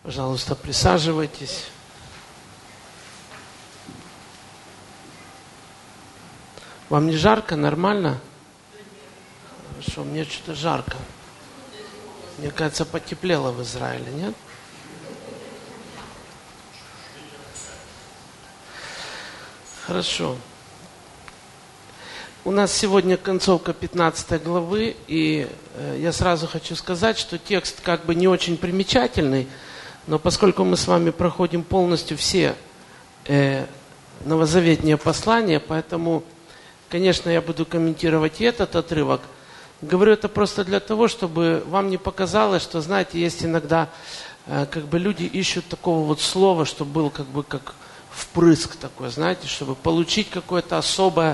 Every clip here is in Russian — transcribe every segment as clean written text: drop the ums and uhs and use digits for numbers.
Пожалуйста, присаживайтесь. Вам не жарко? Нормально? Хорошо, мне что-то жарко. Мне кажется, потеплело в Израиле, нет? Хорошо. У нас сегодня концовка 15 главы, и я сразу хочу сказать, что текст как бы не очень примечательный, но поскольку мы с вами проходим полностью все новозаветные послания, поэтому, конечно, я буду комментировать и этот отрывок. Говорю это просто для того, чтобы вам не показалось, что, знаете, есть иногда как бы люди ищут такого вот слова, чтобы был как бы как впрыск такой, знаете, чтобы получить какое-то особое,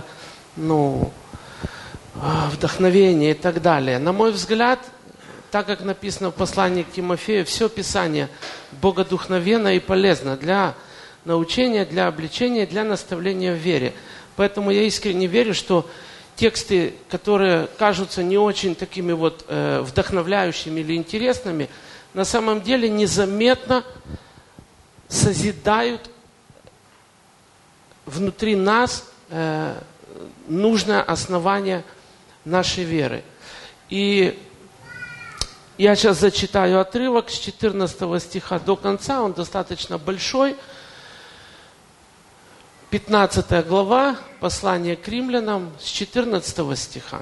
вдохновение и так далее. На мой взгляд, так как написано в послании к Тимофею, все Писание богодухновенно и полезно для научения, для обличения, для наставления в вере. Поэтому я искренне верю, что тексты, которые кажутся не очень такими вот вдохновляющими или интересными, на самом деле незаметно созидают внутри нас нужное основание нашей веры. И я сейчас зачитаю отрывок с 14 стиха до конца, он достаточно большой. 15 глава, послание к римлянам, с 14 стиха.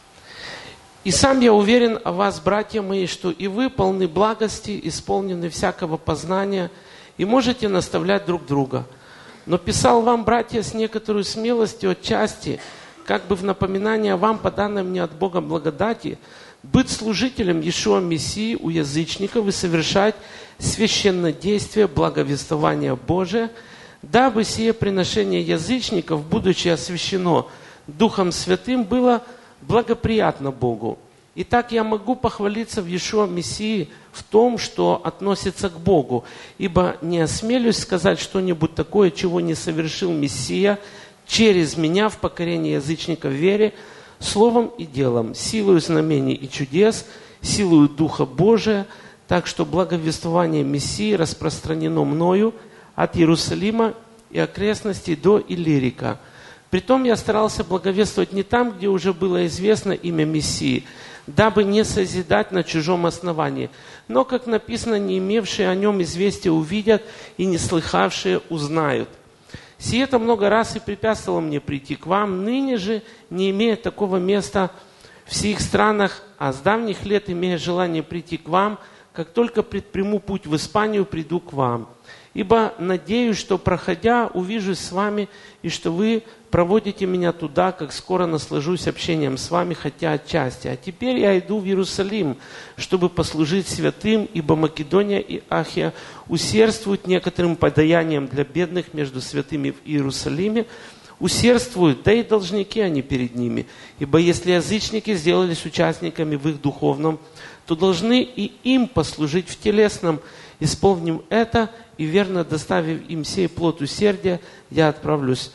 «И сам я уверен о вас, братья мои, что и вы полны благости, исполнены всякого познания, и можете наставлять друг друга. Но писал вам, братья, с некоторой смелостью отчасти, как бы в напоминание вам по данной мне от Бога благодати, быть служителем Иешуа Мессии у язычников и совершать священнодействие благовествования Божия, дабы сие приношение язычников, будучи освящено Духом Святым, было благоприятно Богу. Итак, я могу похвалиться в Иешуа Мессии в том, что относится к Богу, ибо не осмелюсь сказать что-нибудь такое, чего не совершил Мессия через меня в покорении язычников в вере, словом и делом, силою знамений и чудес, силою Духа Божия, так что благовествование Мессии распространено мною от Иерусалима и окрестностей до Иллирика. Притом я старался благовествовать не там, где уже было известно имя Мессии, дабы не созидать на чужом основании. Но, как написано, не имевшие о нем известия увидят, и не слыхавшие узнают. Сие-то много раз и препятствовало мне прийти к вам, ныне же, не имея такого места в сих странах, а с давних лет имея желание прийти к вам, как только предприму путь в Испанию, приду к вам. Ибо надеюсь, что, проходя, увижусь с вами, и что вы проводите меня туда, как скоро наслажусь общением с вами, хотя отчасти. А теперь я иду в Иерусалим, чтобы послужить святым, ибо Македония и Ахия усердствуют некоторым подаянием для бедных между святыми в Иерусалиме, усердствуют, да и должники они перед ними. Ибо если язычники сделались участниками в их духовном, то должны и им послужить в телесном. Исполним это, и верно доставив им сей плод усердия, я отправлюсь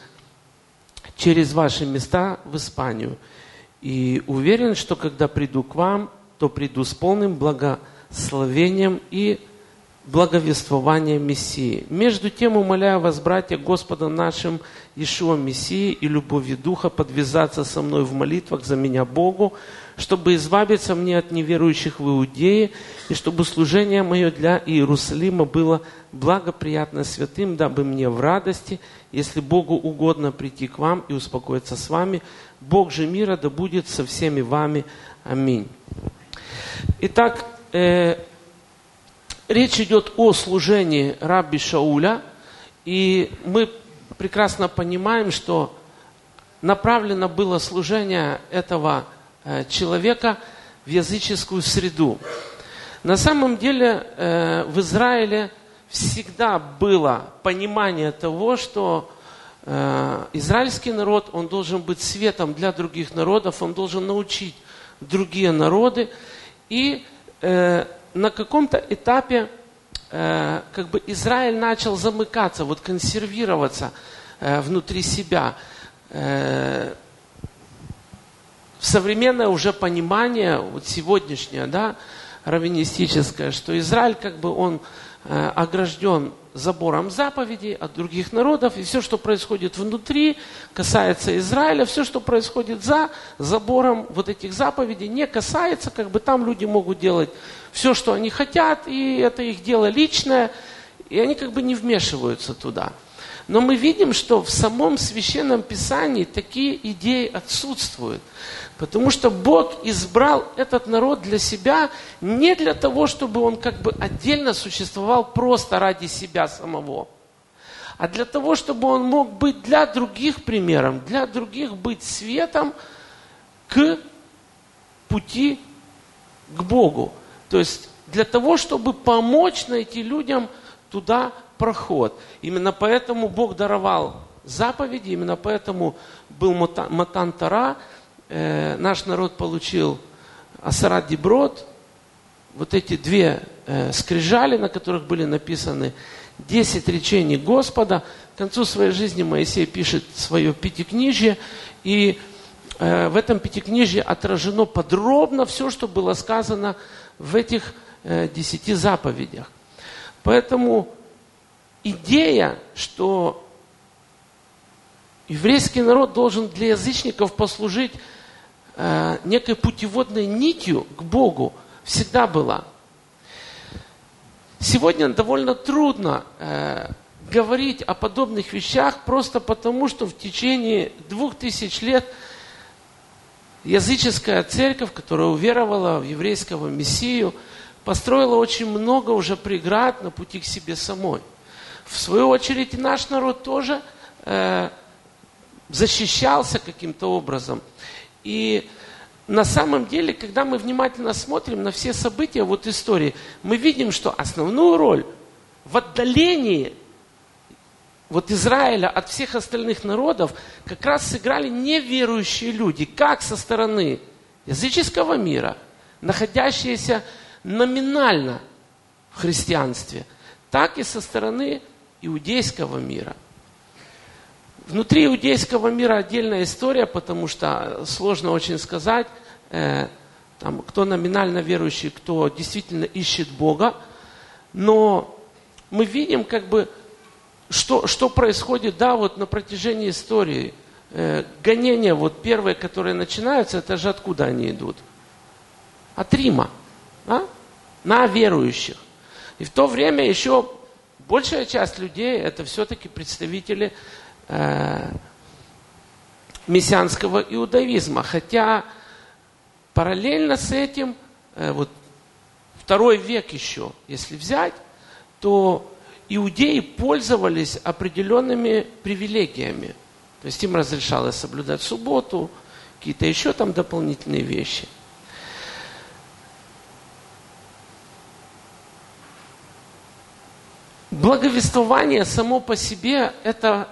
через ваши места в Испанию. И уверен, что когда приду к вам, то приду с полным благословением и благовествованием Мессии. Между тем, умоляю вас, братья, Господа нашим Иешуа Мессии и любовью Духа подвязаться со мной в молитвах за меня Богу, чтобы избавиться мне от неверующих в Иудее, и чтобы служение мое для Иерусалима было благоприятно святым, дабы мне в радости, если Богу угодно прийти к вам и успокоиться с вами, Бог же мира да будет со всеми вами. Аминь. Итак, речь идет о служении рабби Шауля, и мы прекрасно понимаем, что направлено было служение этого человека в языческую среду. На самом деле в Израиле всегда было понимание того, что израильский народ, он должен быть светом для других народов, он должен научить другие народы, и на каком-то этапе как бы Израиль начал замыкаться, вот консервироваться внутри себя. Современное уже понимание, вот сегодняшнее, да, раввинистическое, что Израиль как бы он огражден забором заповедей от других народов, и все, что происходит внутри, касается Израиля, все, что происходит за забором вот этих заповедей, не касается, как бы там люди могут делать все, что они хотят, и это их дело личное, и они как бы не вмешиваются туда. Но мы видим, что в самом Священном Писании такие идеи отсутствуют. Потому что Бог избрал этот народ для себя не для того, чтобы он как бы отдельно существовал просто ради себя самого, а для того, чтобы он мог быть для других примером, для других быть светом к пути к Богу. То есть для того, чтобы помочь найти людям туда проход. Именно поэтому Бог даровал заповеди, именно поэтому был Матан Тора, наш народ получил Асарат Диброт, вот эти две скрижали, на которых были написаны 10 речений Господа. К концу своей жизни Моисей пишет свое пятикнижие, и в этом пятикнижии отражено подробно все, что было сказано в этих 10 заповедях. Поэтому идея, что еврейский народ должен для язычников послужить некой путеводной нитью к Богу, всегда была. Сегодня довольно трудно говорить о подобных вещах просто потому, что в течение 2000 лет языческая церковь, которая уверовала в еврейского Мессию, построила очень много уже преград на пути к себе самой. В свою очередь и наш народ тоже защищался каким-то образом. И на самом деле, когда мы внимательно смотрим на все события вот истории, мы видим, что основную роль в отдалении вот Израиля от всех остальных народов как раз сыграли неверующие люди, как со стороны языческого мира, находящиеся номинально в христианстве, так и со стороны иудейского мира. Внутри иудейского мира отдельная история, потому что сложно очень сказать, там, кто номинально верующий, кто действительно ищет Бога. Но мы видим, как бы, что происходит, да, вот на протяжении истории. Гонения, вот первые, которые начинаются, это же откуда они идут? От Рима, да? На верующих. И в то время еще большая часть людей, это все-таки представители мессианского иудаизма. Хотя параллельно с этим, вот II век еще, если взять, то иудеи пользовались определенными привилегиями. То есть им разрешалось соблюдать субботу, какие-то еще там дополнительные вещи. Благовествование само по себе – это,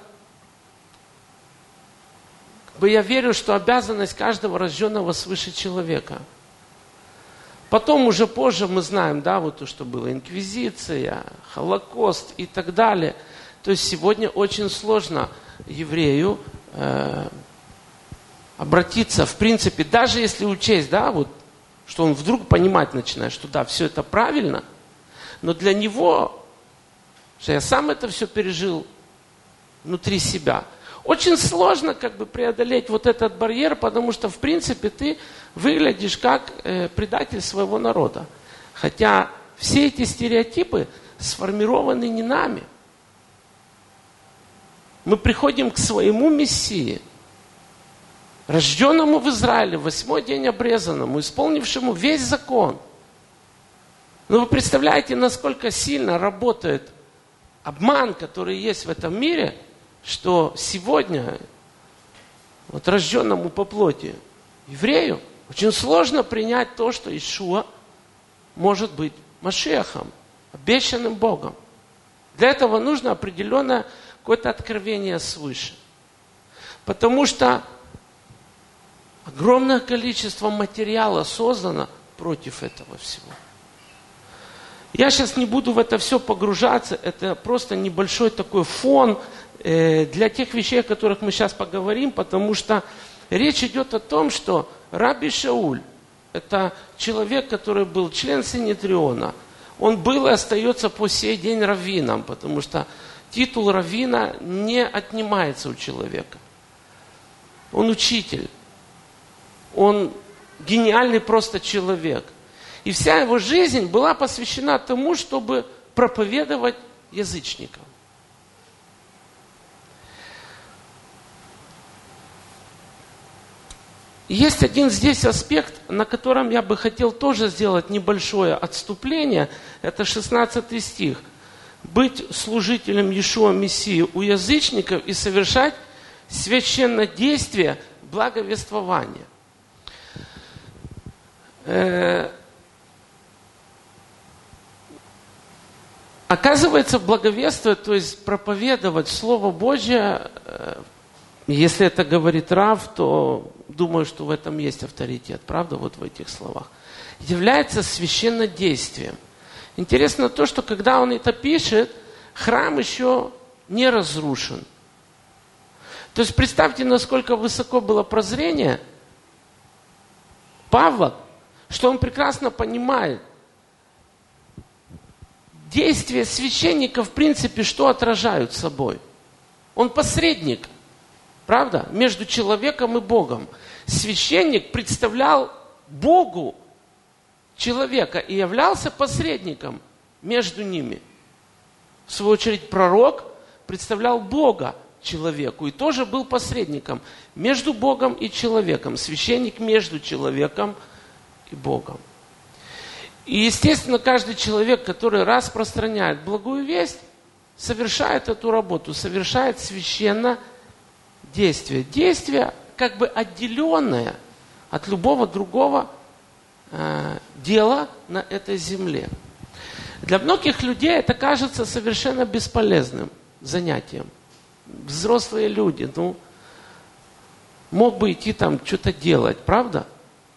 я верю, что обязанность каждого рожденного свыше человека. Потом уже позже мы знаем, да, вот то, что было инквизиция, Холокост и так далее. То есть сегодня очень сложно еврею обратиться, в принципе, даже если учесть, да, вот, что он вдруг понимать начинает, что да, все это правильно, но для него, что я сам это все пережил внутри себя, очень сложно как бы преодолеть вот этот барьер, потому что, в принципе, ты выглядишь как предатель своего народа. Хотя все эти стереотипы сформированы не нами. Мы приходим к своему Мессии, рожденному в Израиле, в 8-й день обрезанному, исполнившему весь закон. Но вы представляете, насколько сильно работает обман, который есть в этом мире, что сегодня вот рожденному по плоти еврею очень сложно принять то, что Иешуа может быть Машиахом, обещанным Богом. Для этого нужно определенное какое-то откровение свыше. Потому что огромное количество материала создано против этого всего. Я сейчас не буду в это все погружаться, это просто небольшой такой фон для тех вещей, о которых мы сейчас поговорим, потому что речь идет о том, что Раби Шауль, это человек, который был член Синедриона, Он был и остается по сей день раввином, потому что титул раввина не отнимается у человека. Он учитель. Он гениальный просто человек. И вся его жизнь была посвящена тому, чтобы проповедовать язычникам. Есть один здесь аспект, на котором я бы хотел тоже сделать небольшое отступление. Это 16 стих. «Быть служителем Иешуа Мессии у язычников и совершать священнодействие благовествования». Оказывается, благовествовать, то есть проповедовать Слово Божье, если это говорит Рав, то думаю, что в этом есть авторитет, правда, вот в этих словах, является священнодействием. Интересно то, что когда он это пишет, храм еще не разрушен. То есть представьте, насколько высоко было прозрение Павла, что он прекрасно понимает, действия священника, в принципе, что отражают собой? Он посредник, правда, между человеком и Богом. Священник представлял Богу человека и являлся посредником между ними. В свою очередь, пророк представлял Бога человеку и тоже был посредником между Богом и человеком. Священник между человеком и Богом. И, естественно, каждый человек, который распространяет благую весть, совершает эту работу, совершает священное действие. Действие, как бы отделенное от любого другого дела на этой земле. Для многих людей это кажется совершенно бесполезным занятием. Взрослые люди, мог бы идти там что-то делать, правда?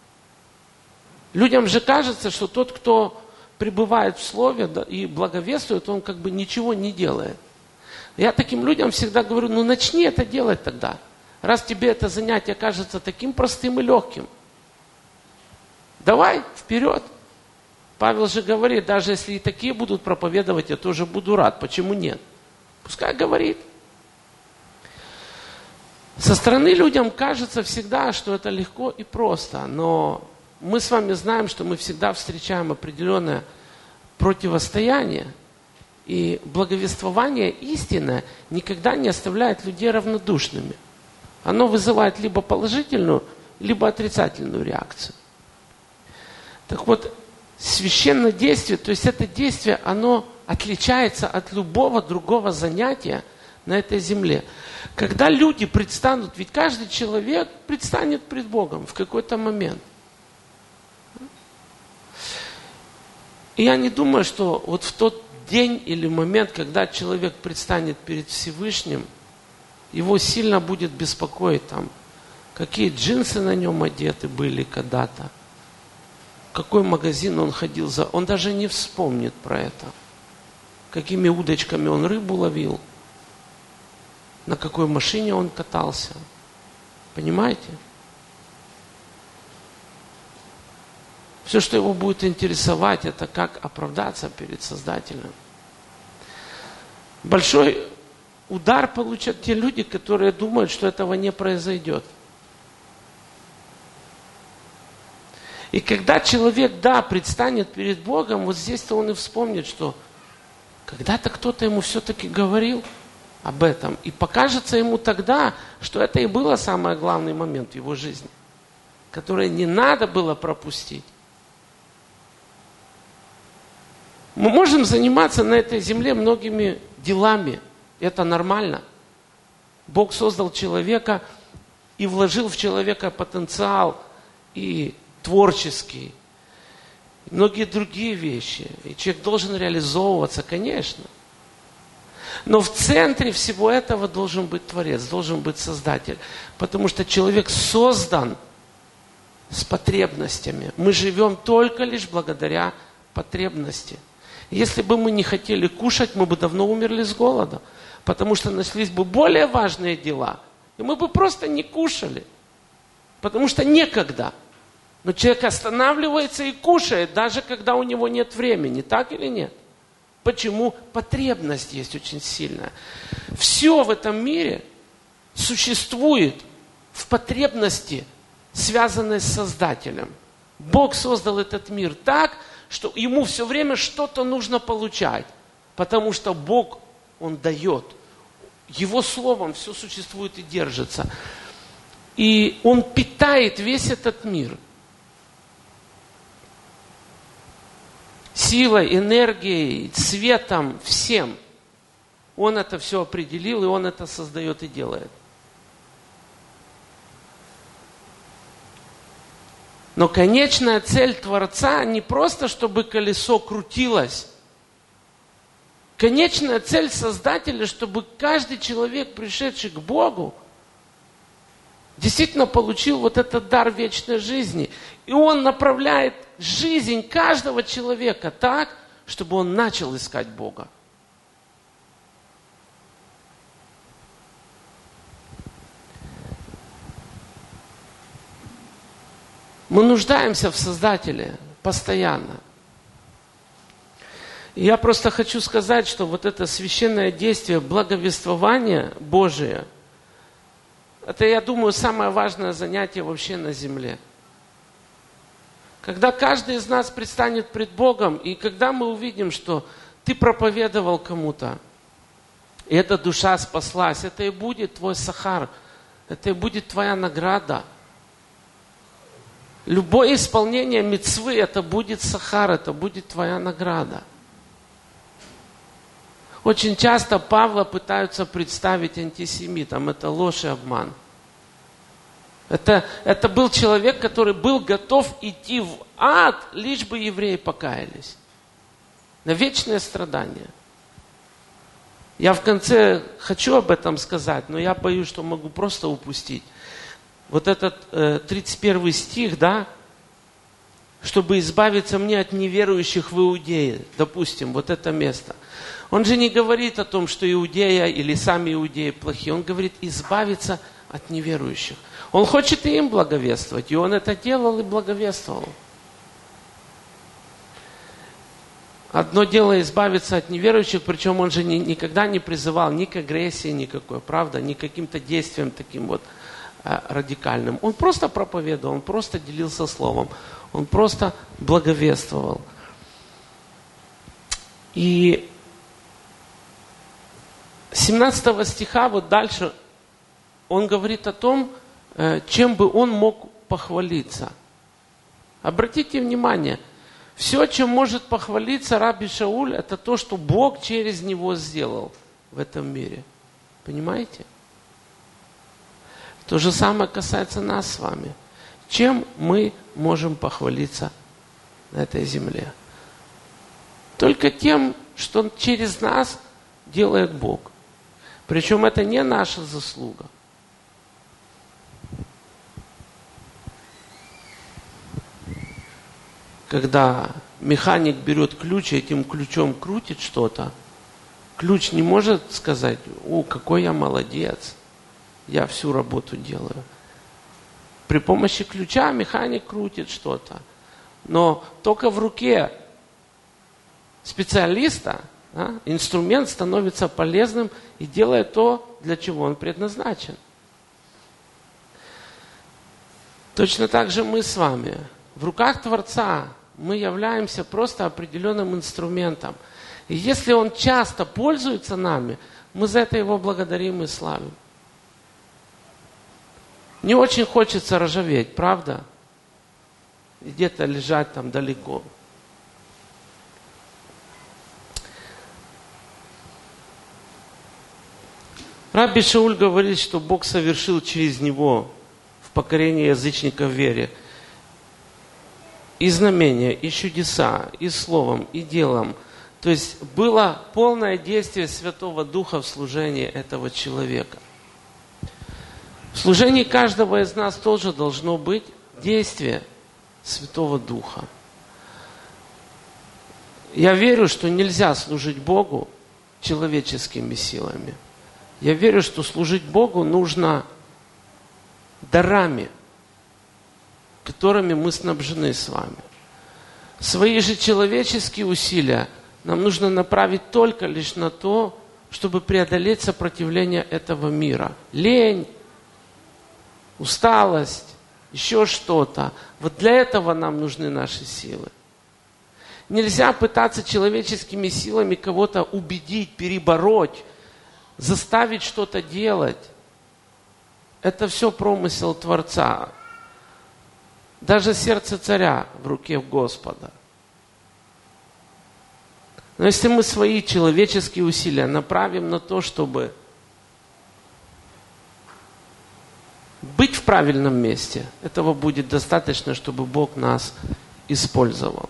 Людям же кажется, что тот, кто пребывает в Слове и благовествует, он как бы ничего не делает. Я таким людям всегда говорю, начни это делать тогда. Раз тебе это занятие кажется таким простым и легким. Давай, вперед. Павел же говорит, даже если и такие будут проповедовать, я тоже буду рад. Почему нет? Пускай говорит. Со стороны людям кажется всегда, что это легко и просто, но мы с вами знаем, что мы всегда встречаем определенное противостояние. И благовествование истинное никогда не оставляет людей равнодушными. Оно вызывает либо положительную, либо отрицательную реакцию. Так вот, священное действие, то есть это действие, оно отличается от любого другого занятия на этой земле. Когда люди предстанут, ведь каждый человек предстанет пред Богом в какой-то момент. И я не думаю, что вот в тот день или момент, когда человек предстанет перед Всевышним, его сильно будет беспокоить там, какие джинсы на нем одеты были когда-то, в какой магазин он ходил, он даже не вспомнит про это, какими удочками он рыбу ловил, на какой машине он катался. Понимаете? Все, что его будет интересовать, это как оправдаться перед Создателем. Большой удар получат те люди, которые думают, что этого не произойдет. И когда человек, предстанет перед Богом, вот здесь-то он и вспомнит, что когда-то кто-то ему все-таки говорил об этом. И покажется ему тогда, что это и был самый главный момент в его жизни, который не надо было пропустить. Мы можем заниматься на этой земле многими делами. Это нормально. Бог создал человека и вложил в человека потенциал и творческий, и многие другие вещи. И человек должен реализовываться, конечно. Но в центре всего этого должен быть Творец, должен быть Создатель. Потому что человек создан с потребностями. Мы живем только лишь благодаря потребности. Если бы мы не хотели кушать, мы бы давно умерли с голода. Потому что нашлись бы более важные дела. И мы бы просто не кушали. Потому что некогда. Но человек останавливается и кушает, даже когда у него нет времени. Так или нет? Почему? Потребность есть очень сильная. Все в этом мире существует в потребности, связанной с Создателем. Бог создал этот мир так, что ему все время что-то нужно получать. Потому что Бог, Он дает. Его словом все существует и держится. И Он питает весь этот мир. Силой, энергией, светом, всем. Он это все определил, и Он это создает и делает. Но конечная цель Творца не просто, чтобы колесо крутилось. Конечная цель Создателя, чтобы каждый человек, пришедший к Богу, действительно получил вот этот дар вечной жизни. И Он направляет жизнь каждого человека так, чтобы он начал искать Бога. Мы нуждаемся в Создателе постоянно. И я просто хочу сказать, что вот это священное действие благовествования Божие, это, я думаю, самое важное занятие вообще на земле. Когда каждый из нас предстанет пред Богом, и когда мы увидим, что ты проповедовал кому-то, и эта душа спаслась, это и будет твой сахар, это и будет твоя награда. Любое исполнение мицвы, это будет сахар, это будет твоя награда. Очень часто Павла пытаются представить антисемитом. Это ложь и обман. Это был человек, который был готов идти в ад, лишь бы евреи покаялись. На вечное страдание. Я в конце хочу об этом сказать, но я боюсь, что могу просто упустить. Вот этот 31 стих, да, чтобы избавиться мне от неверующих в Иудее, допустим, вот это место. Он же не говорит о том, что Иудея или сами иудеи плохие. Он говорит избавиться от неверующих. Он хочет и им благовествовать, и он это делал и благовествовал. Одно дело избавиться от неверующих, причем он же никогда не призывал ни к агрессии никакой, правда, ни к каким-то действиям таким вот радикальным. Он просто проповедовал, он просто делился словом, он просто благовествовал. И 17 стиха, вот дальше, он говорит о том, чем бы он мог похвалиться. Обратите внимание, все, чем может похвалиться Раби Шауль, это то, что Бог через него сделал в этом мире. Понимаете? То же самое касается нас с вами. Чем мы можем похвалиться на этой земле? Только тем, что через нас делает Бог. Причем это не наша заслуга. Когда механик берет ключ и этим ключом крутит что-то, ключ не может сказать: «О, какой я молодец, я всю работу делаю». При помощи ключа механик крутит что-то. Но только в руке специалиста инструмент становится полезным и делает то, для чего он предназначен. Точно так же мы с вами. В руках Творца мы являемся просто определенным инструментом. И если Он часто пользуется нами, мы за это Его благодарим и славим. Не очень хочется ржаветь, правда? И где-то лежать там далеко. Раби Шауль говорит, что Бог совершил через него в покорении язычников вере и знамения, и чудеса, и словом, и делом. То есть было полное действие Святого Духа в служении этого человека. В служении каждого из нас тоже должно быть действие Святого Духа. Я верю, что нельзя служить Богу человеческими силами. Я верю, что служить Богу нужно дарами, которыми мы снабжены с вами. Свои же человеческие усилия нам нужно направить только лишь на то, чтобы преодолеть сопротивление этого мира. Лень, усталость, еще что-то. Вот для этого нам нужны наши силы. Нельзя пытаться человеческими силами кого-то убедить, перебороть, заставить что-то делать. Это все промысел Творца. Даже сердце царя в руке Господа. Но если мы свои человеческие усилия направим на то, чтобы быть в правильном месте, этого будет достаточно, чтобы Бог нас использовал.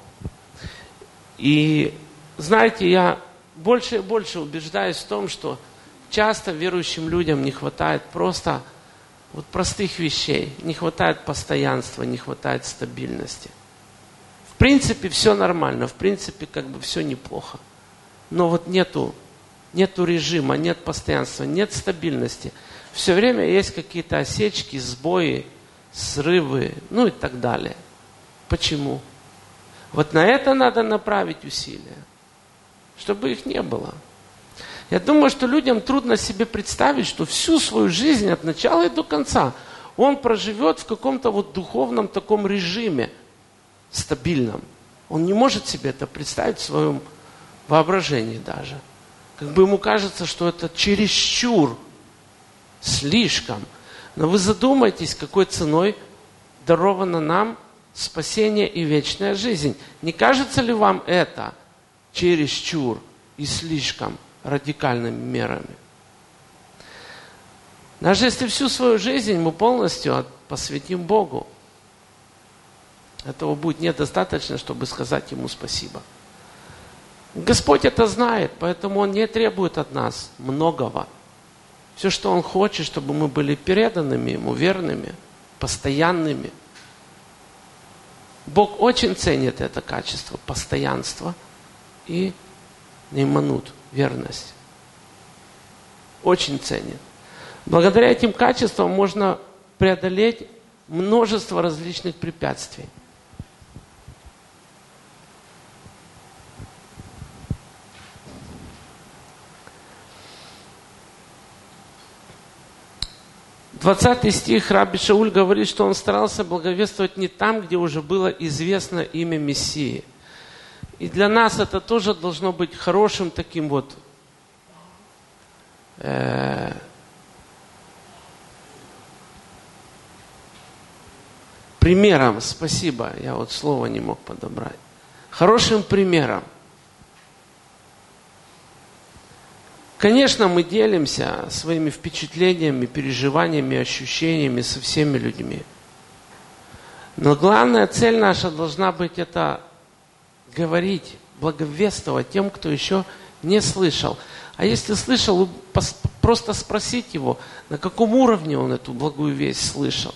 И знаете, я больше и больше убеждаюсь в том, что часто верующим людям не хватает просто вот простых вещей. Не хватает постоянства, не хватает стабильности. В принципе, все нормально, в принципе, как бы все неплохо. Но вот нету режима, нет постоянства, нет стабильности. Все время есть какие-то осечки, сбои, срывы, ну и так далее. Почему? Вот на это надо направить усилия, чтобы их не было. Я думаю, что людям трудно себе представить, что всю свою жизнь от начала и до конца он проживет в каком-то вот духовном таком режиме стабильном. Он не может себе это представить в своем воображении даже. Как бы ему кажется, что это чересчур, слишком. Но вы задумайтесь, какой ценой даровано нам спасение и вечная жизнь. Не кажется ли вам это чересчур и слишком радикальными мерами? Даже если всю свою жизнь мы полностью посвятим Богу, этого будет недостаточно, чтобы сказать Ему спасибо. Господь это знает, поэтому Он не требует от нас многого. Все, что Он хочет, чтобы мы были преданными Ему, верными, постоянными. Бог очень ценит это качество, постоянство и нейманут, верность. Очень ценит. Благодаря этим качествам можно преодолеть множество различных препятствий. Двадцатый стих Рабби Шауль говорит, что он старался благовествовать не там, где уже было известно имя Мессии. И для нас это тоже должно быть хорошим таким вот примером. Спасибо, я вот слово не мог подобрать. Хорошим примером. Конечно, мы делимся своими впечатлениями, переживаниями, ощущениями со всеми людьми. Но главная цель наша должна быть это говорить, благовествовать тем, кто еще не слышал. А если слышал, просто спросить его, на каком уровне он эту благую весть слышал.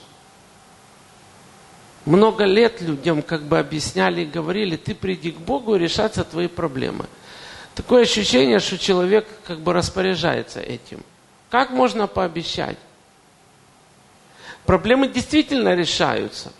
Много лет людям как бы объясняли и говорили, ты приди к Богу и решатся твои проблемы. Такое ощущение, что человек как бы распоряжается этим. Как можно пообещать? Проблемы действительно решаются.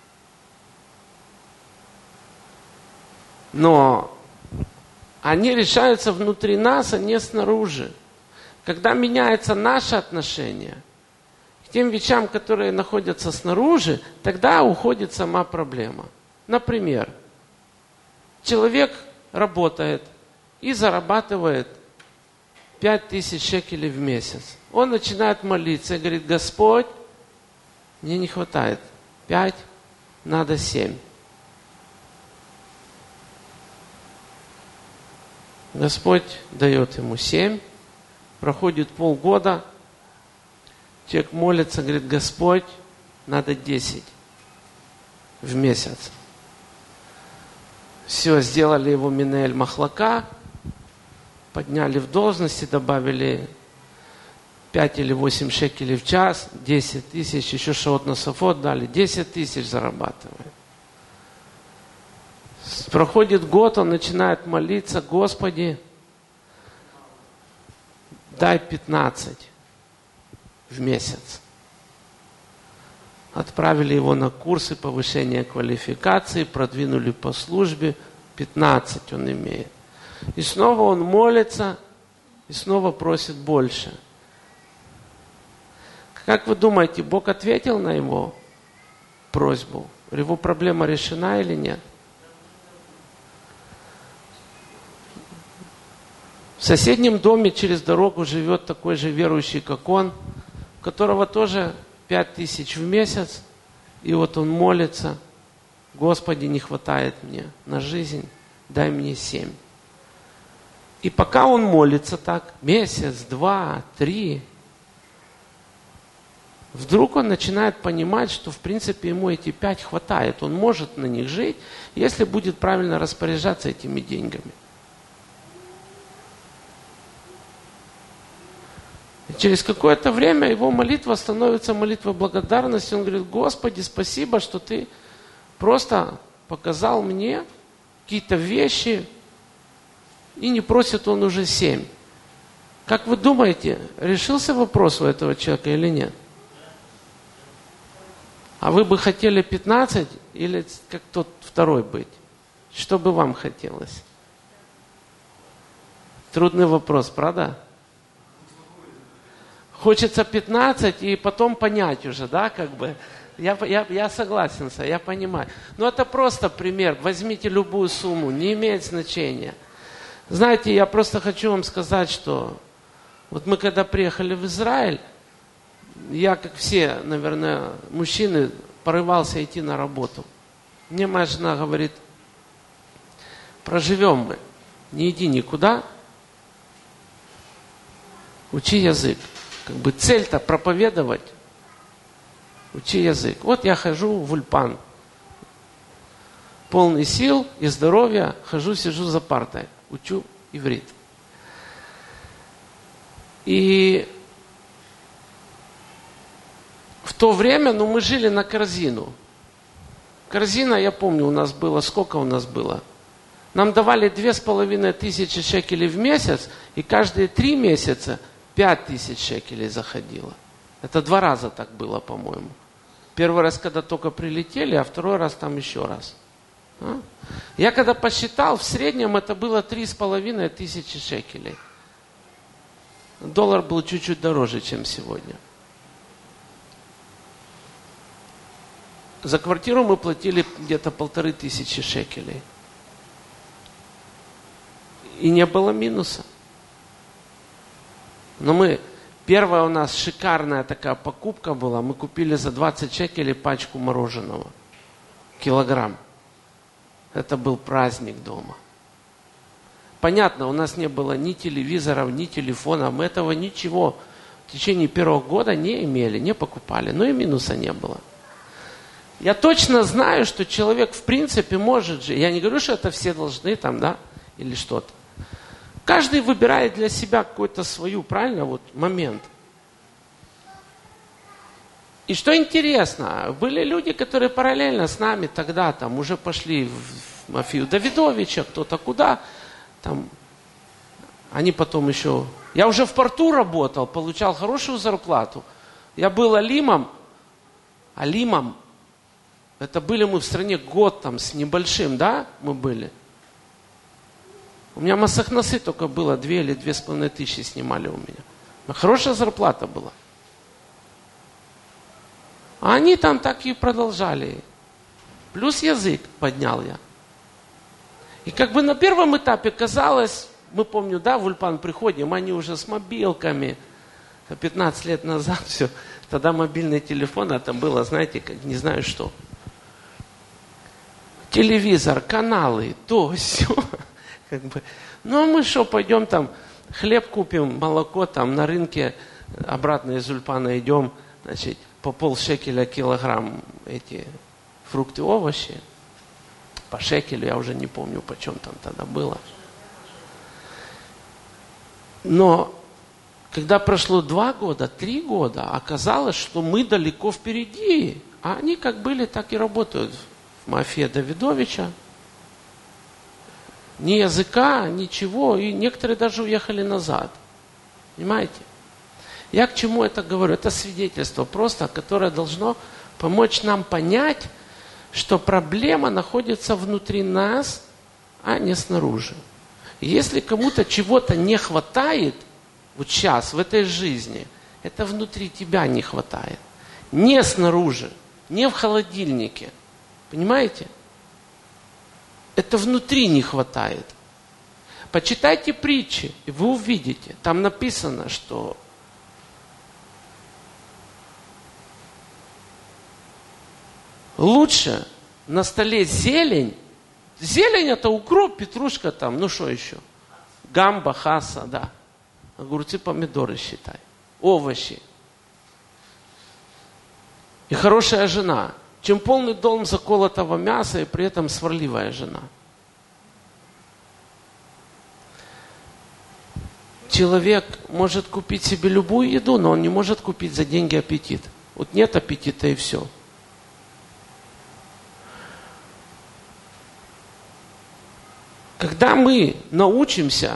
Но они решаются внутри нас, а не снаружи. Когда меняется наше отношение к тем вещам, которые находятся снаружи, тогда уходит сама проблема. Например, человек работает и зарабатывает 5000 шекелей в месяц. Он начинает молиться и говорит, Господь, мне не хватает 5, надо 7. Господь дает ему 7, проходит полгода, человек молится, говорит, Господь, надо 10 в месяц. Все, сделали его Минеэль Махлака, подняли в должности, добавили 5 или 8 шекелей в час, 10 тысяч, еще шаот нософот дали, 10 тысяч зарабатывает. Проходит год, он начинает молиться, Господи, дай 15 в месяц. Отправили его на курсы повышения квалификации, продвинули по службе, 15 он имеет. И снова он молится, и снова просит больше. Как вы думаете, Бог ответил на его просьбу? Его проблема решена или нет? В соседнем доме через дорогу живет такой же верующий, как он, у которого тоже 5000 в месяц, и вот он молится: Господи, не хватает мне на жизнь, дай мне 7. И пока он молится так, месяц, 2, 3, вдруг он начинает понимать, что в принципе ему эти 5 хватает, он может на них жить, если будет правильно распоряжаться этими деньгами. Через какое-то время его молитва становится молитвой благодарности. Он говорит: Господи, спасибо, что Ты просто показал мне какие-то вещи, и не просит он уже 7. Как вы думаете, решился вопрос у этого человека или нет? А вы бы хотели 15 или как тот второй быть? Что бы вам хотелось? Трудный вопрос, правда? Хочется 15 и потом понять уже, да, как бы. Я согласен, я понимаю. Но это просто пример. Возьмите любую сумму, не имеет значения. Знаете, я просто хочу вам сказать, что вот мы когда приехали в Израиль, я, как все, наверное, мужчины, порывался идти на работу. Мне моя жена говорит: проживем мы, не иди никуда, учи язык. Как бы цель-то проповедовать, учи язык. Вот я хожу в Ульпан, полный сил и здоровья, сижу за партой, учу иврит. И в то время, мы жили на корзину. Корзина, я помню, у нас было, сколько у нас было? Нам давали 2500 шекелей в месяц, и каждые 3 месяца 5000 шекелей заходило. Это 2 раза так было, по-моему. Первый раз, когда только прилетели, а второй раз там еще раз. Я когда посчитал, в среднем это было 3500 шекелей. Доллар был чуть-чуть дороже, чем сегодня. За квартиру мы платили где-то 1500 шекелей. И не было минуса. Но первая у нас шикарная такая покупка была. Мы купили за 20 шекелей пачку мороженого. Килограмм. Это был праздник дома. Понятно, у нас не было ни телевизоров, ни телефонов. Мы этого ничего в течение первого года не имели, не покупали. Но и минуса не было. Я точно знаю, что человек в принципе может жить. Я не говорю, что это все должны там, да, или что-то. Каждый выбирает для себя какую-то свою, правильно, момент. И что интересно, были люди, которые параллельно с нами тогда там уже пошли в Мафию Давидовича, кто-то куда. Там, они потом еще... Я уже в порту работал, получал хорошую зарплату. Я был алимом. Это были мы в стране год там с небольшим, да, мы были. У меня масахнасы только было 2 или 2500 снимали у меня. Но хорошая зарплата была. А они там так и продолжали. Плюс язык поднял я. И как бы на первом этапе казалось, мы помню, да, в Ульпан приходим, они уже с мобилками. 15 лет назад все. Тогда мобильный телефон, это было, знаете, как не знаю что. Телевизор, каналы, то, все. Как бы. Ну, а мы что, пойдем там, хлеб купим, молоко там на рынке, обратно из Ульпана идем, значит, по полшекеля килограмм эти фрукты, овощи. По шекелю, я уже не помню, почем там тогда было. Но, когда прошло 2 года, 3 года, оказалось, что мы далеко впереди. А они как были, так и работают в Мафии Давидовича. Ни языка, ничего. И некоторые даже уехали назад. Понимаете? Я к чему это говорю? Это свидетельство просто, которое должно помочь нам понять, что проблема находится внутри нас, а не снаружи. И если кому-то чего-то не хватает, вот сейчас, в этой жизни, это внутри тебя не хватает. Не снаружи, не в холодильнике. Понимаете? Это внутри не хватает. Почитайте притчи, и вы увидите. Там написано, что лучше на столе зелень. Зелень это укроп, петрушка там, ну что еще? Гамба, хаса, да. Огурцы, помидоры считай. Овощи. И хорошая жена. Чем полный дом заколотого мяса и при этом сварливая жена. Человек может купить себе любую еду, но он не может купить за деньги аппетит. Вот нет аппетита и все. Когда мы научимся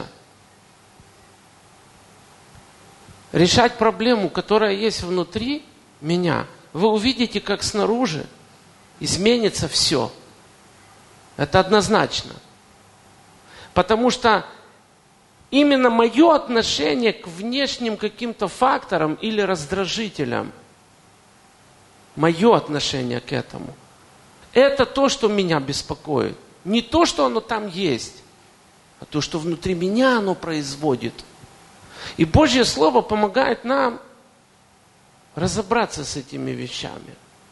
решать проблему, которая есть внутри меня, вы увидите, как снаружи изменится все. Это однозначно. Потому что именно мое отношение к внешним каким-то факторам или раздражителям, мое отношение к этому, это то, что меня беспокоит. Не то, что оно там есть, а то, что внутри меня оно производит. И Божье Слово помогает нам разобраться с этими вещами.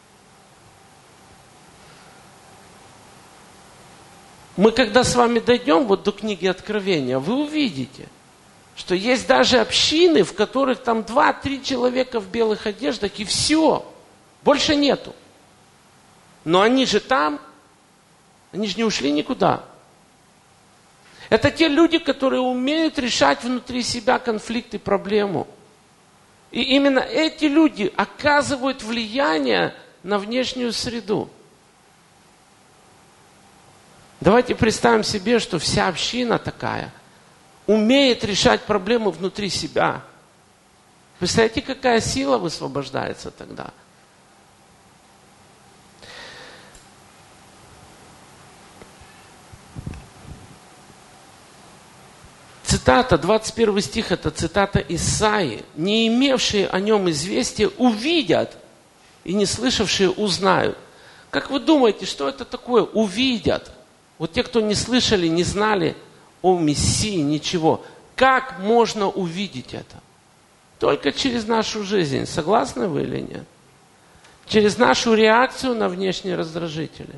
Мы когда с вами дойдем вот до книги Откровения, вы увидите, что есть даже общины, в которых там 2-3 человека в белых одеждах, и все. Больше нету. Но они же там, они же не ушли никуда. Это те люди, которые умеют решать внутри себя конфликт и проблему. И именно эти люди оказывают влияние на внешнюю среду. Давайте представим себе, что вся община такая умеет решать проблемы внутри себя. Представляете, какая сила высвобождается тогда? Цитата, 21 стих, это цитата Исаии. «Не имевшие о нем известия увидят, и не слышавшие узнают». Как вы думаете, что это такое «увидят»? Вот те, кто не слышали, не знали о Мессии, ничего. Как можно увидеть это? Только через нашу жизнь. Согласны вы или нет? Через нашу реакцию на внешние раздражители.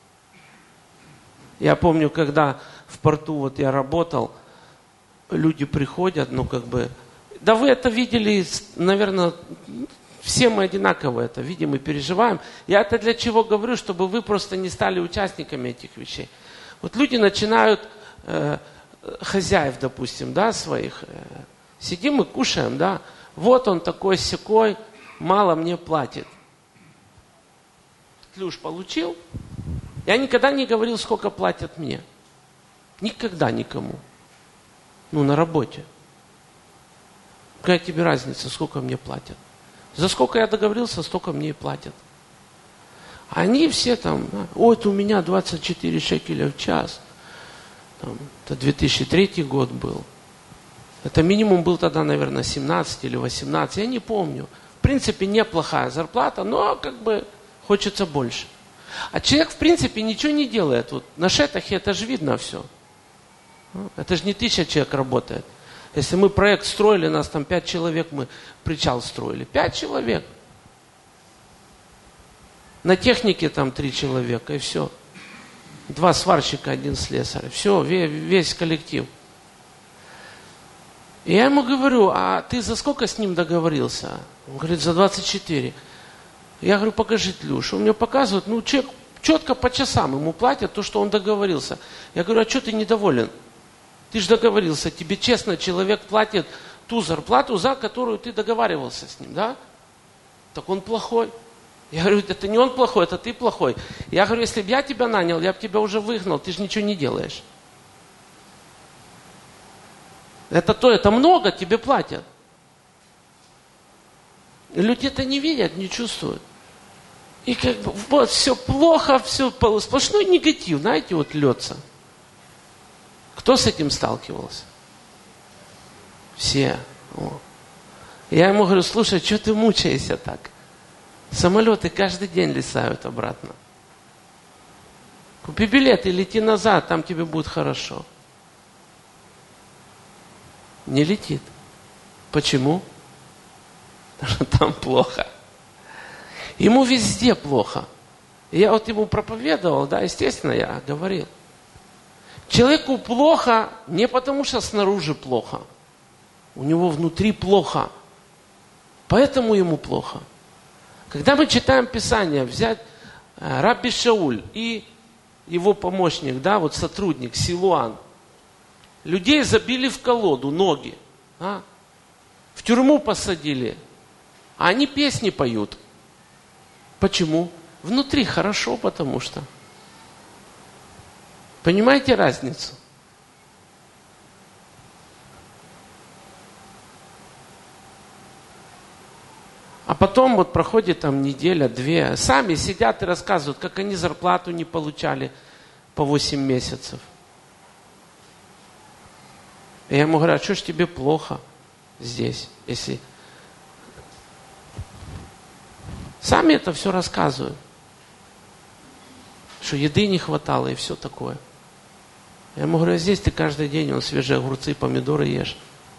Я помню, когда в порту вот я работал, люди приходят, да вы это видели, наверное, все мы одинаково это видим и переживаем. Я это для чего говорю, чтобы вы просто не стали участниками этих вещей. Вот люди начинают, хозяев, допустим, да, своих, сидим и кушаем, да, вот он такой-сякой, мало мне платит. Клюш получил? Я никогда не говорил, сколько платят мне. Никогда никому. На работе. Какая тебе разница, сколько мне платят? За сколько я договорился, столько мне и платят. Они все там, ой, это у меня 24 шекеля в час. Это 2003 год был. Это минимум был тогда, наверное, 17 или 18, я не помню. В принципе, неплохая зарплата, но хочется больше. А человек, в принципе, ничего не делает. Вот на шетахе это же видно все. Это же не 1000 человек работает. Если мы проект строили, нас там 5 человек, мы причал строили. 5 человек. На технике там 3 человека, и все. 2 сварщика, 1 слесарь. Все, весь коллектив. И я ему говорю, а ты за сколько с ним договорился? Он говорит, за 24. Я говорю, покажи Тлюш. Он мне показывает, человек четко по часам ему платят то, что он договорился. Я говорю, а что ты недоволен? Ты же договорился, тебе честно человек платит ту зарплату, за которую ты договаривался с ним, да? Так он плохой. Я говорю, это не он плохой, это ты плохой. Я говорю, если бы я тебя нанял, я бы тебя уже выгнал, ты же ничего не делаешь. Это много, тебе платят. И люди это не видят, не чувствуют. И как бы вот все плохо, все сплошной негатив, знаете, вот льется. Кто с этим сталкивался? Все. О. Я ему говорю, слушай, что ты мучаешься так? Самолеты каждый день летают обратно. Купи билет и лети назад, там тебе будет хорошо. Не летит. Почему? Потому что там плохо. Ему везде плохо. И я вот ему проповедовал, да, естественно, я говорил. Человеку плохо не потому, что снаружи плохо. У него внутри плохо. Поэтому ему плохо. Когда мы читаем Писание, взять Рабби Шауль и его помощник, да, вот сотрудник Силуан, людей забили в колоду, ноги, а? В тюрьму посадили, а они песни поют. Почему? Внутри хорошо, потому что. Понимаете разницу? А потом вот проходит там неделя-две. Сами сидят и рассказывают, как они зарплату не получали по 8 месяцев. И я ему говорю, а что ж тебе плохо здесь, если... Сами это все рассказывают. Что еды не хватало и все такое. Я ему говорю, а здесь ты каждый день свежие огурцы и помидоры ешь.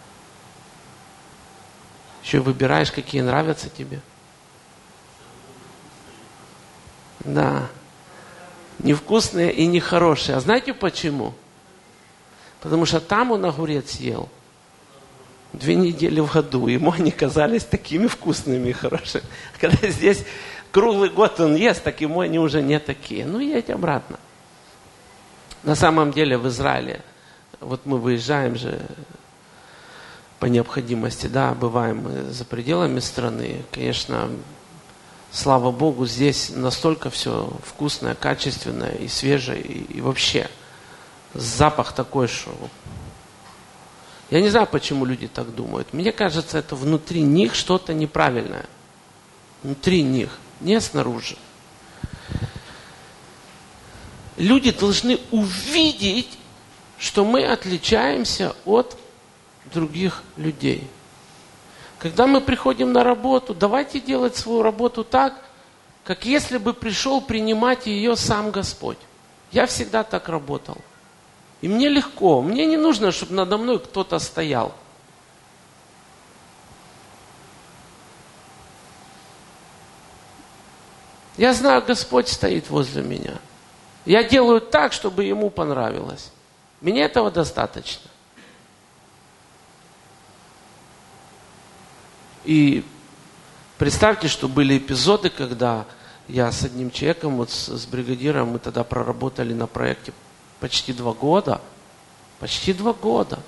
Еще выбираешь, какие нравятся тебе. Да. Невкусные и нехорошие. А знаете почему? Потому что там он огурец ел 2 недели в году. Ему они казались такими вкусными и хорошими. Когда здесь круглый год он ест, так ему они уже не такие. Ну, едь обратно. На самом деле в Израиле, вот мы выезжаем же по необходимости, да, бываем за пределами страны. Конечно, слава Богу, здесь настолько все вкусное, качественное и свежее, и вообще запах такой, что... Я не знаю, почему люди так думают. Мне кажется, это внутри них что-то неправильное. Внутри них, не снаружи. Люди должны увидеть, что мы отличаемся от других людей. Когда мы приходим на работу, давайте делать свою работу так, как если бы пришел принимать ее сам Господь. Я всегда так работал. И мне легко. Мне не нужно, чтобы надо мной кто-то стоял. Я знаю, Господь стоит возле меня. Я делаю так, чтобы Ему понравилось. Мне этого достаточно. И представьте, что были эпизоды, когда я с одним человеком, вот с бригадиром, мы тогда проработали на проекте почти 2 года. Почти 2 года.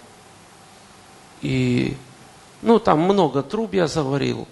И, там много труб я заварил.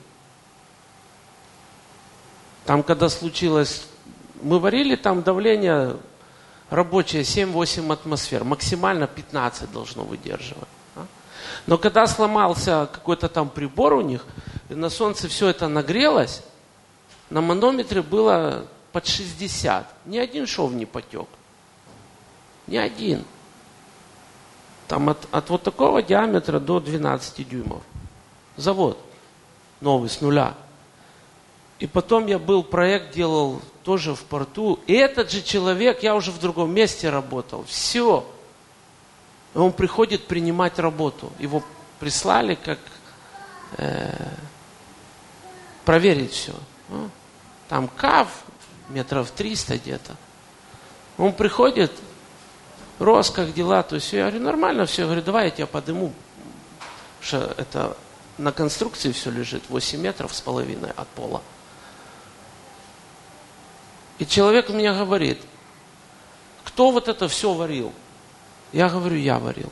Там, когда случилось, мы варили, там давление рабочее 7-8 атмосфер. Максимально 15 должно выдерживать. Но когда сломался какой-то там прибор у них, и на солнце все это нагрелось, на манометре было под 60. Ни один шов не потек. Ни один. Там от вот такого диаметра до 12 дюймов. Завод новый, с нуля. И потом я проект делал тоже в порту. И этот же человек, я уже в другом месте работал. Все. Он приходит принимать работу. Его прислали как проверить все. Там кав метров 300 где-то. Он приходит, Рос, как дела? То есть я говорю, нормально все. Я говорю, давай я тебя подниму. Потому что это на конструкции все лежит 8 метров с половиной от пола. И человек мне говорит, кто вот это все варил? Я говорю, я варил.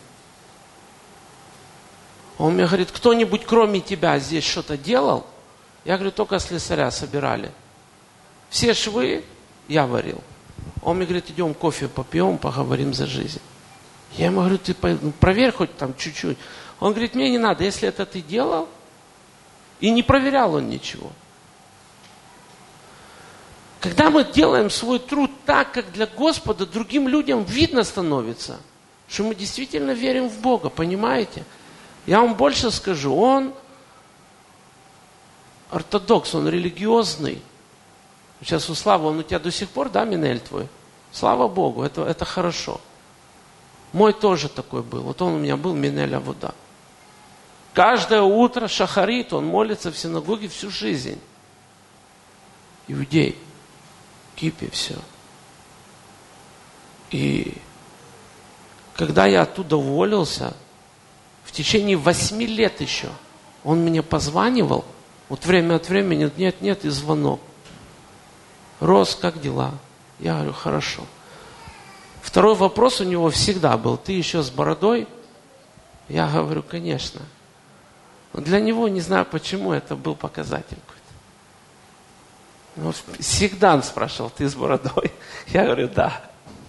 Он мне говорит, кто-нибудь кроме тебя здесь что-то делал? Я говорю, только слесаря собирали. Все швы я варил. Он мне говорит, идем кофе попьем, поговорим за жизнь. Я ему говорю, ты проверь хоть там чуть-чуть. Он говорит, мне не надо, если это ты делал. И не проверял он ничего. Когда мы делаем свой труд так, как для Господа, другим людям видно становится, что мы действительно верим в Бога, понимаете? Я вам больше скажу, он ортодокс, он религиозный. Сейчас у Славы, он у тебя до сих пор, да, Минель твой? Слава Богу, это хорошо. Мой тоже такой был. Вот он у меня был, Минель Авуда. Каждое утро шахарит, он молится в синагоге всю жизнь. Иудей. Кипи, все. И когда я оттуда уволился, в течение 8 лет еще, он мне позванивал, вот время от времени, нет, и звонок. Рос, как дела? Я говорю, хорошо. Второй вопрос у него всегда был, ты еще с бородой? Я говорю, конечно. Но для него, не знаю почему, это был показатель какой-то. Но всегда он спрашивал, ты с бородой? Я говорю, да.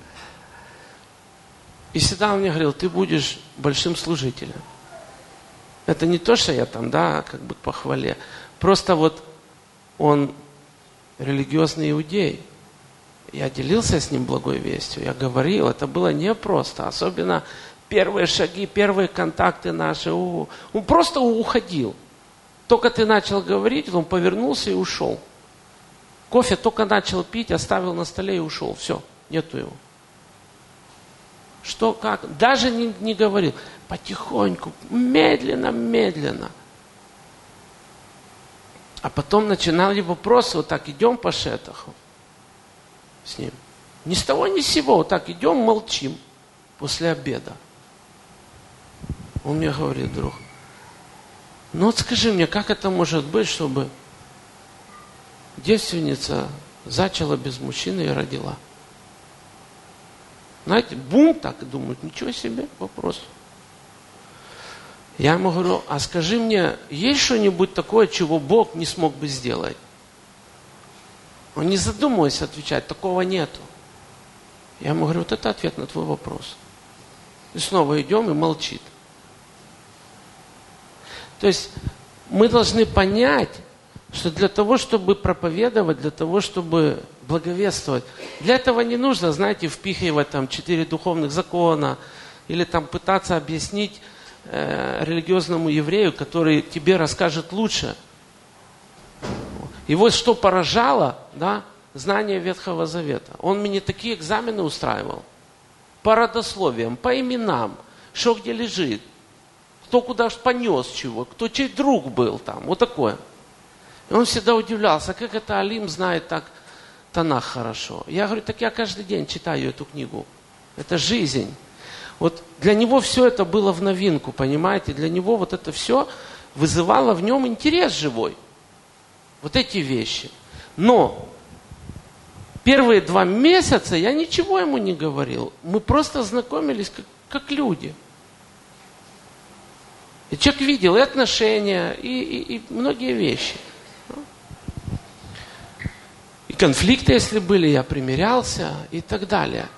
И всегда он мне говорил, ты будешь большим служителем. Это не то, что я там, да, как бы похвале. Просто вот он религиозный иудей. Я делился с ним благой вестью, я говорил, это было непросто. Особенно первые шаги, первые контакты наши. Он просто уходил. Только ты начал говорить, он повернулся и ушел. Кофе только начал пить, оставил на столе и ушел. Все, нету его. Что, как? Даже не говорил. Потихоньку, медленно. А потом начинали вопросы, вот так идем по Шетаху с ним. Ни с того ни с сего, вот так идем, молчим после обеда. Он мне говорит, друг, ну вот скажи мне, как это может быть, чтобы девственница зачала без мужчины и родила? Знаете, бум, так думают, ничего себе, вопрос. Я ему говорю, а скажи мне, есть что-нибудь такое, чего Бог не смог бы сделать? Он не задумываясь отвечает, такого нету. Я ему говорю, вот это ответ на твой вопрос. И снова идем и молчит. То есть мы должны понять, что для того, чтобы проповедовать, для того, чтобы благовествовать, для этого не нужно, знаете, впихивать там 4 духовных закона или там пытаться объяснить религиозному еврею, который тебе расскажет лучше. И вот что поражало, да, знание Ветхого Завета. Он мне такие экзамены устраивал. По родословиям, по именам, что где лежит, кто куда понес чего, кто чей друг был там, вот такое. И он всегда удивлялся, как это Алим знает так Танах хорошо. Я говорю, так я каждый день читаю эту книгу. Это жизнь. Вот для него все это было в новинку, понимаете? Для него вот это все вызывало в нем интерес живой. Вот эти вещи. Но первые 2 месяца я ничего ему не говорил. Мы просто знакомились как люди. И человек видел и отношения, и многие вещи. И конфликты, если были, я примирялся и так далее.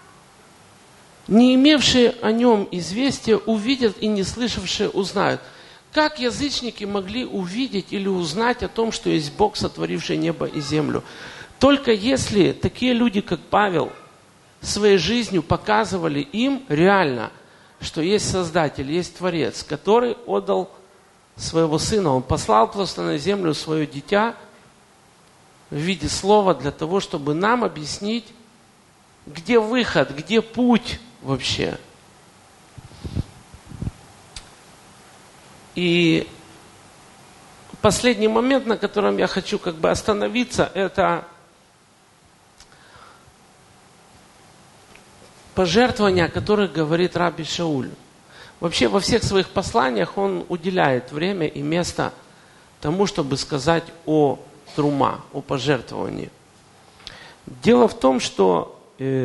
Не имевшие о нем известия увидят и не слышавшие узнают. Как язычники могли увидеть или узнать о том, что есть Бог, сотворивший небо и землю? Только если такие люди, как Павел, своей жизнью показывали им реально, что есть Создатель, есть Творец, который отдал своего Сына. Он послал просто на землю свое дитя в виде слова для того, чтобы нам объяснить, где выход, где путь вообще. И последний момент, на котором я хочу остановиться, это пожертвования, о которых говорит Раби Шауль. Вообще во всех своих посланиях он уделяет время и место тому, чтобы сказать о трума, о пожертвовании. Дело в том, что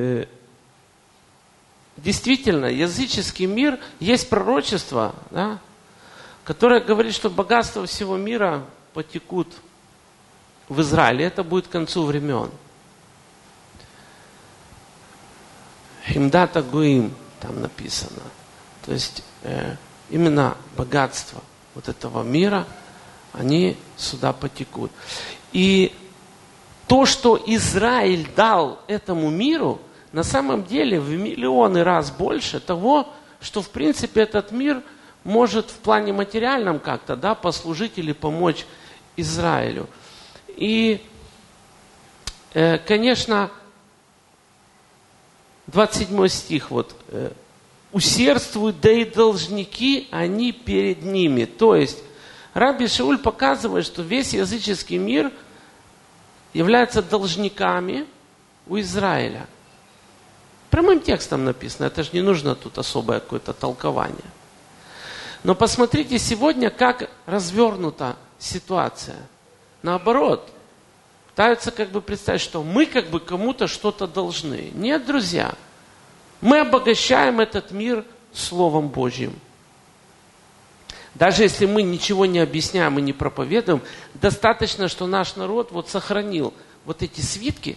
действительно языческий мир, есть пророчество, да, которое говорит, что богатства всего мира потекут в Израиле. Это будет к концу времен. Химдата Гуим там написано. То есть именно богатства вот этого мира, они сюда потекут. И то, что Израиль дал этому миру, на самом деле в миллионы раз больше того, что в принципе этот мир может в плане материальном как-то, да, послужить или помочь Израилю. И, конечно, 27 стих, вот, усердствуют, да и должники они перед ними. То есть, Раби Шауль показывает, что весь языческий мир является должниками у Израиля. Прямым текстом написано, это же не нужно тут особое какое-то толкование. Но посмотрите сегодня, как развернута ситуация. Наоборот, пытаются как бы представить, что мы как бы кому-то что-то должны. Нет, друзья, мы обогащаем этот мир Словом Божьим. Даже если мы ничего не объясняем и не проповедуем, достаточно, что наш народ вот сохранил вот эти свитки,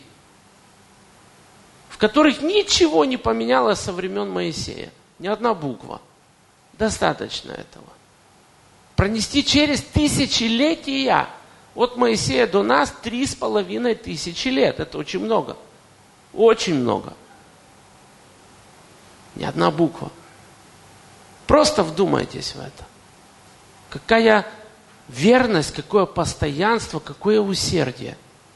в которых ничего не поменялось со времен Моисея. Ни одна буква. Достаточно этого. Пронести через тысячелетия от Моисея до нас 3500 лет. Это очень много. Очень много. Ни одна буква. Просто вдумайтесь в это. Какая верность, какое постоянство, какое усердие.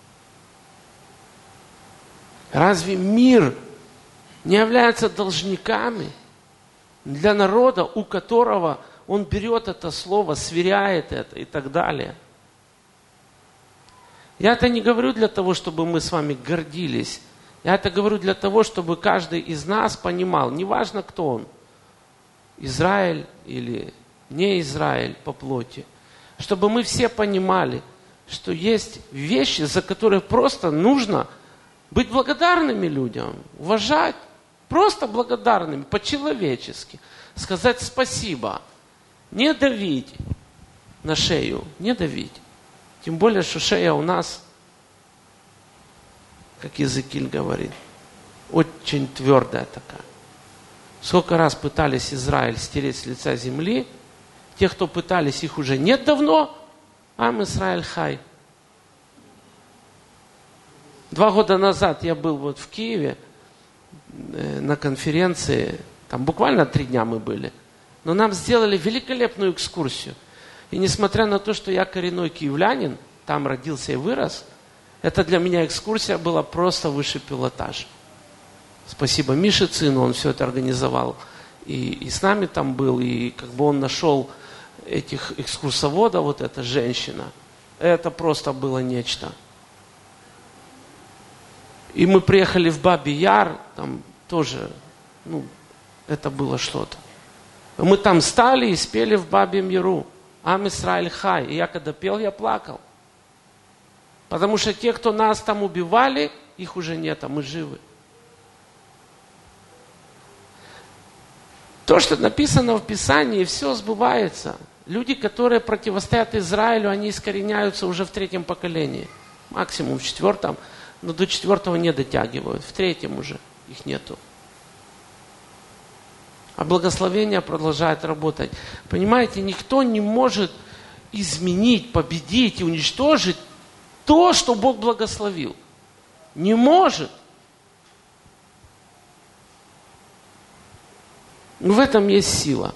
Разве мир не является должниками для народа, у которого он берет это слово, сверяет это и так далее? Я это не говорю для того, чтобы мы с вами гордились. Я это говорю для того, чтобы каждый из нас понимал, неважно кто он, Израиль или не Израиль по плоти, чтобы мы все понимали, что есть вещи, за которые просто нужно быть благодарными людям, уважать, просто благодарными, по-человечески, сказать спасибо, не давить на шею, не давить. Тем более, что шея у нас, как Иезекииль говорит, очень твердая такая. Сколько раз пытались Израиль стереть с лица земли, те, кто пытались, их уже нет давно, Ам Исраэль хай. 2 года назад я был вот в Киеве на конференции, там буквально 3 дня мы были, но нам сделали великолепную экскурсию. И несмотря на то, что я коренной киевлянин, там родился и вырос, это для меня экскурсия была просто выше пилотажа. Спасибо Мише Цину, он все это организовал. И с нами там был, и как бы он нашел этих экскурсоводов, вот эта женщина. Это просто было нечто. И мы приехали в Баби-Яр, там тоже, это было что-то. Мы там стали и спели в Бабьем Яру. Ам Исраэль хай. И я когда пел, я плакал. Потому что те, кто нас там убивали, их уже нет, а мы живы. То, что написано в Писании, все сбывается. Люди, которые противостоят Израилю, они искореняются уже в 3-м поколении. Максимум в 4-м, но до 4-го не дотягивают. В 3-м уже их нету. А благословение продолжает работать. Понимаете, никто не может изменить, победить и уничтожить то, что Бог благословил. Не может. Но в этом есть сила.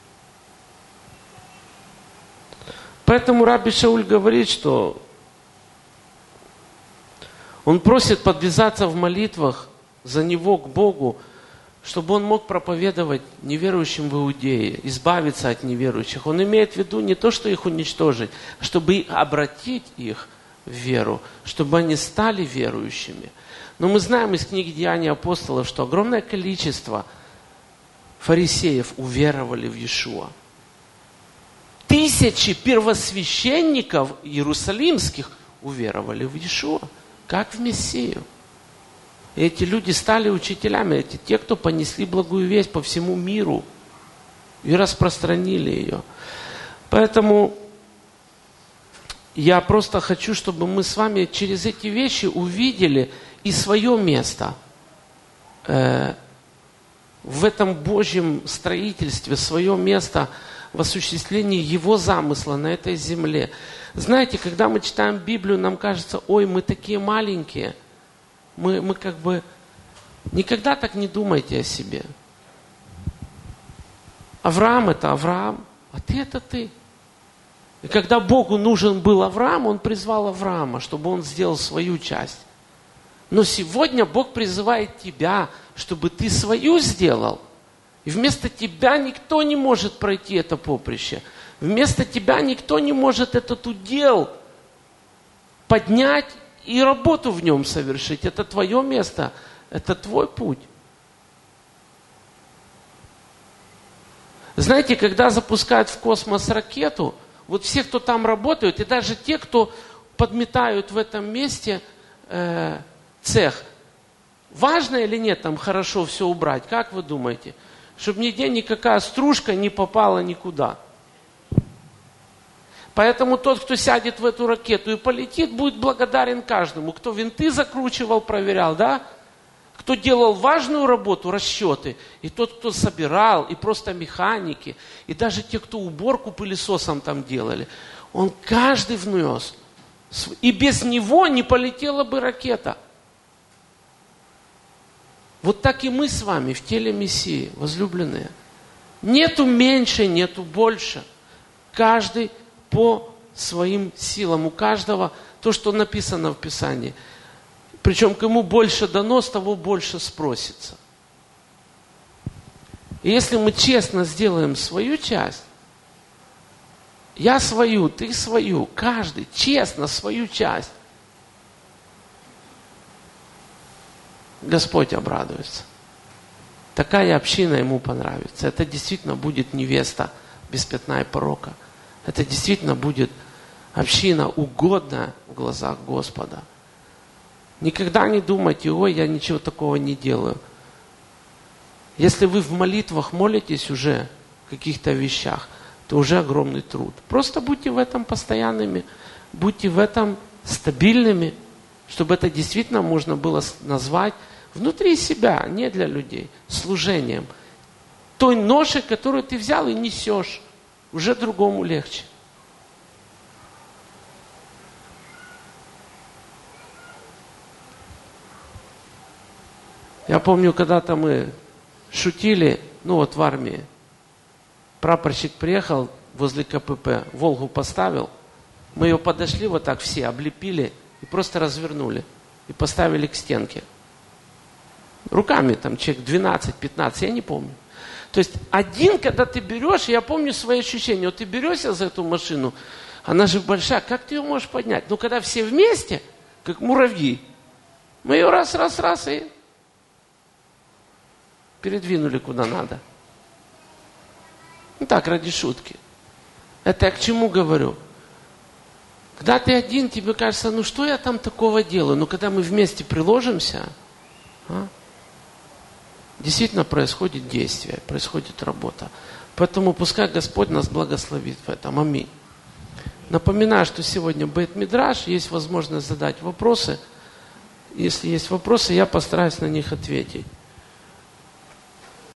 Поэтому Раби Шауль говорит, что он просит подвязаться в молитвах за него к Богу, чтобы он мог проповедовать неверующим в Иудее, избавиться от неверующих. Он имеет в виду не то, что их уничтожить, а чтобы обратить их в веру, чтобы они стали верующими. Но мы знаем из книги Деяний апостолов, что огромное количество фарисеев уверовали в Иешуа. 1000 первосвященников иерусалимских уверовали в Иешуа, как в Мессию. И эти люди стали учителями, это те, кто понесли благую весть по всему миру и распространили ее. Поэтому я просто хочу, чтобы мы с вами через эти вещи увидели и свое место в этом Божьем строительстве, свое место в осуществлении Его замысла на этой земле. Знаете, когда мы читаем Библию, нам кажется, ой, мы такие маленькие. Мы как бы... Никогда так не думайте о себе. Авраам – это Авраам, а ты – это ты. И когда Богу нужен был Авраам, Он призвал Авраама, чтобы он сделал свою часть. Но сегодня Бог призывает тебя, чтобы ты свою сделал. И вместо тебя никто не может пройти это поприще. Вместо тебя никто не может этот удел поднять и работу в нем совершить. Это твое место, это твой путь. Знаете, когда запускают в космос ракету, вот все, кто там работают, и даже те, кто подметают в этом месте цех, важно или нет там хорошо все убрать? Как вы думаете? Чтобы нигде никакая стружка не попала никуда. Поэтому тот, кто сядет в эту ракету и полетит, будет благодарен каждому. Кто винты закручивал, проверял, да? Кто делал важную работу, расчеты. И тот, кто собирал, и просто механики. И даже те, кто уборку пылесосом там делали. Он каждый внес. И без него не полетела бы ракета. Вот так и мы с вами в теле Мессии, возлюбленные. Нету меньше, нету больше. Каждый по своим силам. У каждого то, что написано в Писании. Причем, кому больше дано, с того больше спросится. И если мы честно сделаем свою часть, я свою, ты свою, каждый честно свою часть, Господь обрадуется. Такая община Ему понравится. Это действительно будет невеста без пятна и порока. Это действительно будет община угодная в глазах Господа. Никогда не думайте, ой, я ничего такого не делаю. Если вы в молитвах молитесь уже в каких-то вещах, то уже огромный труд. Просто будьте в этом постоянными, будьте в этом стабильными, чтобы это действительно можно было назвать внутри себя, не для людей, служением. Той ношей, которую ты взял и несешь, уже другому легче. Я помню, когда-то мы шутили, в армии. Прапорщик приехал возле КПП, Волгу поставил. Мы ее подошли вот так все, облепили и просто развернули. И поставили к стенке. Руками там человек 12-15, я не помню. То есть один, когда ты берешь, я помню свои ощущения. Вот ты берешься за эту машину, она же большая, как ты ее можешь поднять? Но когда все вместе, как муравьи, мы ее раз и передвинули куда надо. Так, ради шутки. Это я к чему говорю? Когда ты один, тебе кажется, что я там такого делаю? Но когда мы вместе приложимся, действительно происходит действие, происходит работа. Поэтому пускай Господь нас благословит в этом. Аминь. Напоминаю, что сегодня Бейт-Мидраш, есть возможность задать вопросы. Если есть вопросы, я постараюсь на них ответить.